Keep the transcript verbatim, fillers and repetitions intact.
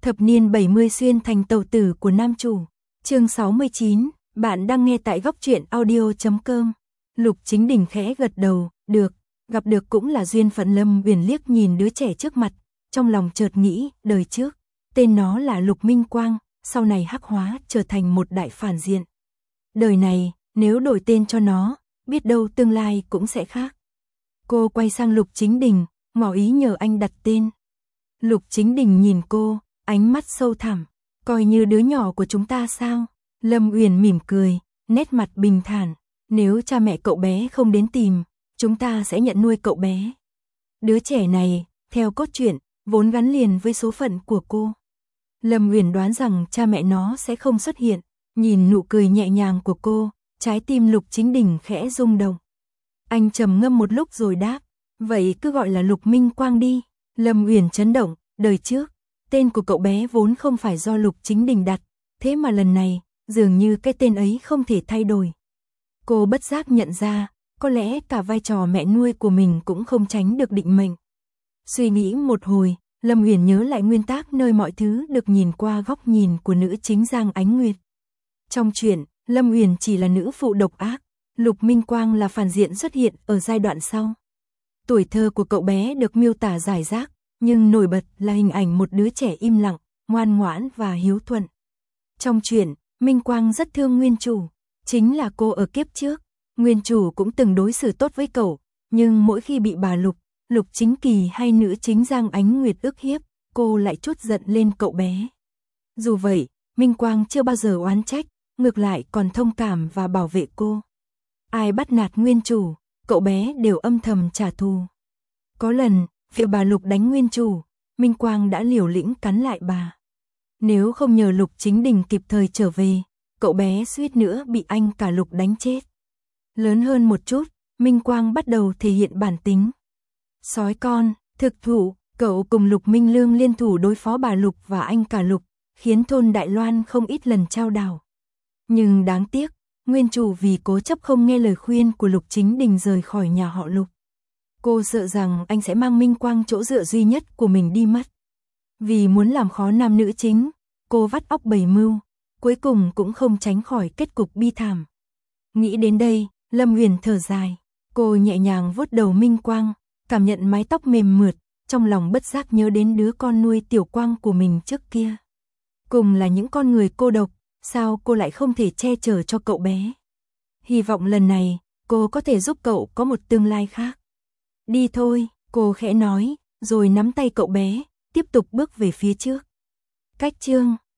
Thập niên bảy mươi xuyên thành tàu tử của nam chủ. Chương sáu mươi chín, bạn đang nghe tại góc truyện audio chấm com. Lục Chính Đình khẽ gật đầu, được, gặp được cũng là duyên phận. Lâm Uyển liếc nhìn đứa trẻ trước mặt, trong lòng chợt nghĩ, đời trước, tên nó là Lục Minh Quang, sau này hắc hóa trở thành một đại phản diện. Đời này, nếu đổi tên cho nó, biết đâu tương lai cũng sẽ khác. Cô quay sang Lục Chính Đình, ngỏ ý nhờ anh đặt tên. Lục Chính Đình nhìn cô, ánh mắt sâu thẳm, coi như đứa nhỏ của chúng ta sao? Lâm Uyển mỉm cười, nét mặt bình thản, nếu cha mẹ cậu bé không đến tìm, chúng ta sẽ nhận nuôi cậu bé. Đứa trẻ này, theo cốt truyện, vốn gắn liền với số phận của cô. Lâm Uyển đoán rằng cha mẹ nó sẽ không xuất hiện, nhìn nụ cười nhẹ nhàng của cô, trái tim Lục Chính Đình khẽ rung động. Anh trầm ngâm một lúc rồi đáp, vậy cứ gọi là Lục Minh Quang đi. Lâm Uyển chấn động, đời trước, tên của cậu bé vốn không phải do Lục Chính Đình đặt, thế mà lần này, dường như cái tên ấy không thể thay đổi. Cô bất giác nhận ra, có lẽ cả vai trò mẹ nuôi của mình cũng không tránh được định mệnh. Suy nghĩ một hồi, Lâm Uyển nhớ lại nguyên tắc nơi mọi thứ được nhìn qua góc nhìn của nữ chính Giang Ánh Nguyệt. Trong truyện, Lâm Uyển chỉ là nữ phụ độc ác, Lục Minh Quang là phản diện xuất hiện ở giai đoạn sau. Tuổi thơ của cậu bé được miêu tả rải rác, nhưng nổi bật là hình ảnh một đứa trẻ im lặng, ngoan ngoãn và hiếu thuận. Trong truyện, Minh Quang rất thương nguyên chủ, chính là cô ở kiếp trước. Nguyên chủ cũng từng đối xử tốt với cậu, nhưng mỗi khi bị bà Lục, Lục Chính Kỳ hay nữ chính Giang Ánh Nguyệt ức hiếp, cô lại trút giận lên cậu bé. Dù vậy, Minh Quang chưa bao giờ oán trách, ngược lại còn thông cảm và bảo vệ cô. Ai bắt nạt nguyên chủ, cậu bé đều âm thầm trả thù. Có lần, việc bà Lục đánh nguyên chủ, Minh Quang đã liều lĩnh cắn lại bà. Nếu không nhờ Lục Chính Đình kịp thời trở về, cậu bé suýt nữa bị anh cả Lục đánh chết. Lớn hơn một chút, Minh Quang bắt đầu thể hiện bản tính. Sói con, thực thụ, cậu cùng Lục Minh Lương liên thủ đối phó bà Lục và anh cả Lục, khiến thôn Đại Loan không ít lần trao đảo. Nhưng đáng tiếc, nguyên chủ vì cố chấp không nghe lời khuyên của Lục Chính Đình rời khỏi nhà họ Lục. Cô sợ rằng anh sẽ mang Minh Quang chỗ dựa duy nhất của mình đi mất. Vì muốn làm khó nam nữ chính, cô vắt óc bày mưu, cuối cùng cũng không tránh khỏi kết cục bi thảm. Nghĩ đến đây, Lâm Uyển thở dài, cô nhẹ nhàng vuốt đầu Minh Quang, cảm nhận mái tóc mềm mượt, trong lòng bất giác nhớ đến đứa con nuôi Tiểu Quang của mình trước kia. Cùng là những con người cô độc, sao cô lại không thể che chở cho cậu bé? Hy vọng lần này, cô có thể giúp cậu có một tương lai khác. Đi thôi, cô khẽ nói, rồi nắm tay cậu bé, tiếp tục bước về phía trước. Cách chương